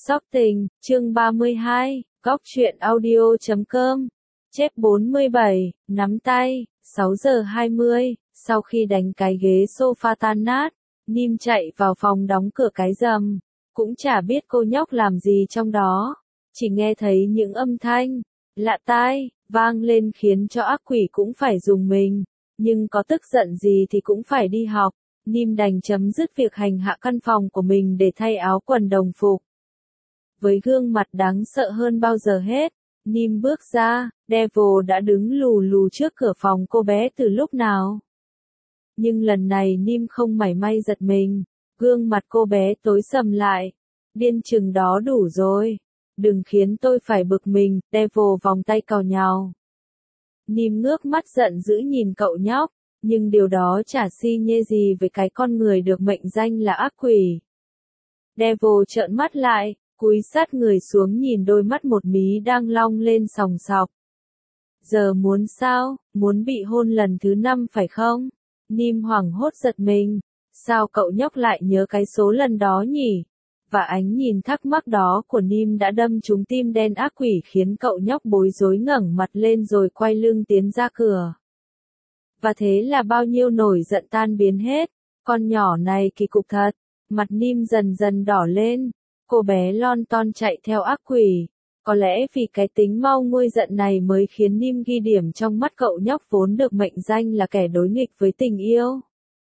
Sóc Tình, chương 32, Góc truyện audio.com. Chép 47, nắm tay, 6 giờ 20, sau khi đánh cái ghế sofa tan nát, Nim chạy vào phòng đóng cửa cái rầm, cũng chả biết cô nhóc làm gì trong đó, chỉ nghe thấy những âm thanh lạ tai vang lên khiến cho ác quỷ cũng phải rùng mình, nhưng có tức giận gì thì cũng phải đi học. Nim đành chấm dứt việc hành hạ căn phòng của mình để thay áo quần đồng phục. Với gương mặt đáng sợ hơn bao giờ hết, Nim bước ra, Devil đã đứng lù lù trước cửa phòng cô bé từ lúc nào. Nhưng lần này Nim không mảy may giật mình, gương mặt cô bé tối sầm lại. Điên chừng đó đủ rồi, đừng khiến tôi phải bực mình, Devil vòng tay cào nhào. Nim ngước mắt giận dữ nhìn cậu nhóc, nhưng điều đó chả xi nhê gì với cái con người được mệnh danh là ác quỷ. Devil trợn mắt lại, cúi sát người xuống nhìn đôi mắt một mí đang long lên sòng sọc. Giờ muốn sao, muốn bị hôn lần thứ 5 phải không? Nim hoảng hốt giật mình, sao cậu nhóc lại nhớ cái số lần đó nhỉ? Và ánh nhìn thắc mắc đó của Nim đã đâm trúng tim đen ác quỷ khiến cậu nhóc bối rối ngẩng mặt lên rồi quay lưng tiến ra cửa. Và thế là bao nhiêu nổi giận tan biến hết, con nhỏ này kỳ cục thật, mặt Nim dần dần đỏ lên, cô bé lon ton chạy theo ác quỷ, có lẽ vì cái tính mau nguôi giận này mới khiến Nim ghi điểm trong mắt cậu nhóc vốn được mệnh danh là kẻ đối nghịch với tình yêu.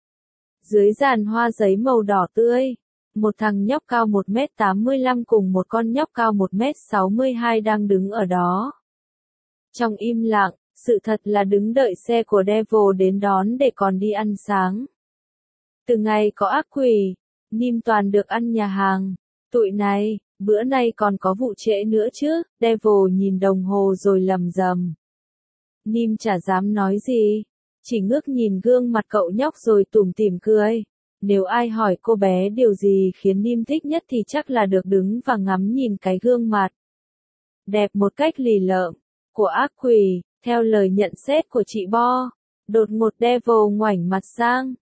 Dưới giàn hoa giấy màu đỏ tươi, một thằng nhóc cao 1m85 cùng một con nhóc cao 1m62 đang đứng ở đó. Trong im lặng, sự thật là đứng đợi xe của Devil đến đón để còn đi ăn sáng. Từ ngày có ác quỷ, Nim toàn được ăn nhà hàng. Tụi này, bữa nay còn có vụ trễ nữa chứ, Devil nhìn đồng hồ rồi lầm rầm. Nim chả dám nói gì, chỉ ngước nhìn gương mặt cậu nhóc rồi tủm tỉm cười. Nếu ai hỏi cô bé điều gì khiến Nim thích nhất thì chắc là được đứng và ngắm nhìn cái gương mặt đẹp một cách lì lợm của ác quỷ. Theo lời nhận xét của chị Bo, đột ngột Devil ngoảnh mặt sang,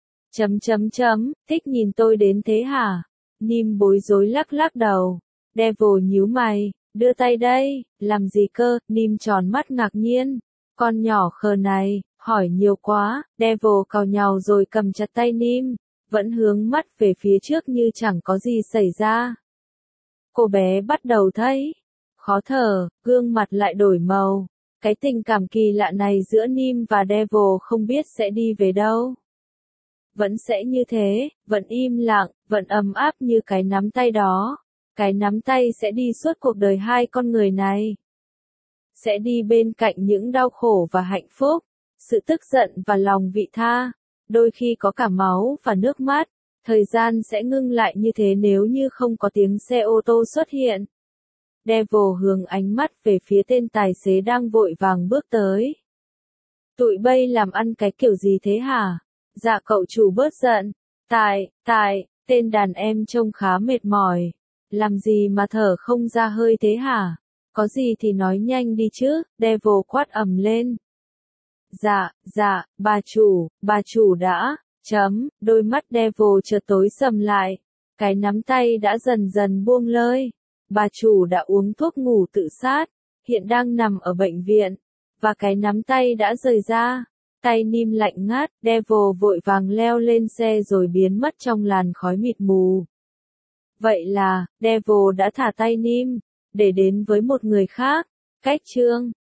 thích nhìn tôi đến thế hả? Nim bối rối lắc lắc đầu. Devil nhíu mày, đưa tay đây, làm gì cơ? Nim tròn mắt ngạc nhiên. Con nhỏ khờ này, hỏi nhiều quá. Devil cào nhào rồi cầm chặt tay Nim, vẫn hướng mắt về phía trước như chẳng có gì xảy ra. Cô bé bắt đầu thấy khó thở, gương mặt lại đổi màu. Cái tình cảm kỳ lạ này giữa Nim và Devil không biết sẽ đi về đâu. Vẫn sẽ như thế, vẫn im lặng, vẫn ấm áp như cái nắm tay đó. Cái nắm tay sẽ đi suốt cuộc đời hai con người này. Sẽ đi bên cạnh những đau khổ và hạnh phúc, sự tức giận và lòng vị tha. Đôi khi có cả máu và nước mắt. Thời gian sẽ ngưng lại như thế nếu như không có tiếng xe ô tô xuất hiện. Devil hướng ánh mắt về phía tên tài xế đang vội vàng bước tới. Tụi bay làm ăn cái kiểu gì thế hả? Dạ cậu chủ bớt giận. Tên đàn em trông khá mệt mỏi. Làm gì mà thở không ra hơi thế hả? Có gì thì nói nhanh đi chứ, Devil quát ầm lên. Dạ, bà chủ đã, đôi mắt Devil chợt tối sầm lại. Cái nắm tay đã dần dần buông lơi. Bà chủ đã uống thuốc ngủ tự sát, hiện đang nằm ở bệnh viện, và cái nắm tay đã rời ra. Tay Nim lạnh ngắt, Devil vội vàng leo lên xe rồi biến mất trong làn khói mịt mù. Vậy là, Devil đã thả tay Nim, để đến với một người khác. Cách chương